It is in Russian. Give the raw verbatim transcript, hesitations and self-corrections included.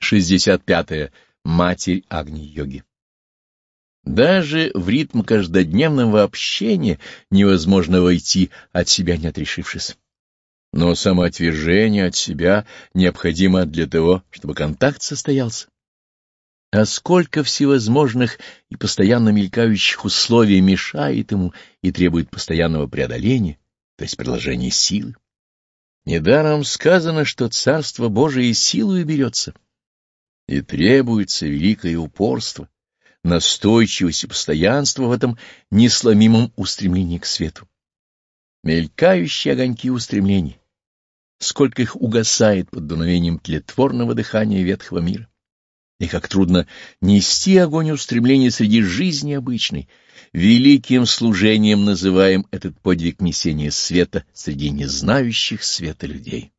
шестьдесят пятое. Матерь Агни-йоги. Даже в ритм каждодневного общения невозможно войти, от себя не отрешившись. Но самоотвержение от себя необходимо для того, чтобы контакт состоялся. А сколько всевозможных и постоянно мелькающих условий мешает ему и требует постоянного преодоления, то есть приложения силы. Недаром сказано, что Царство Божие силою берется, и требуется великое упорство, настойчивость и постоянство в этом несломимом устремлении к свету. Мелькающие огоньки устремлений, сколько их угасает под дуновением тлетворного дыхания ветхого мира. И как трудно нести огонь устремления среди жизни обычной. Великим служением называем этот подвиг несения света среди незнающих света людей.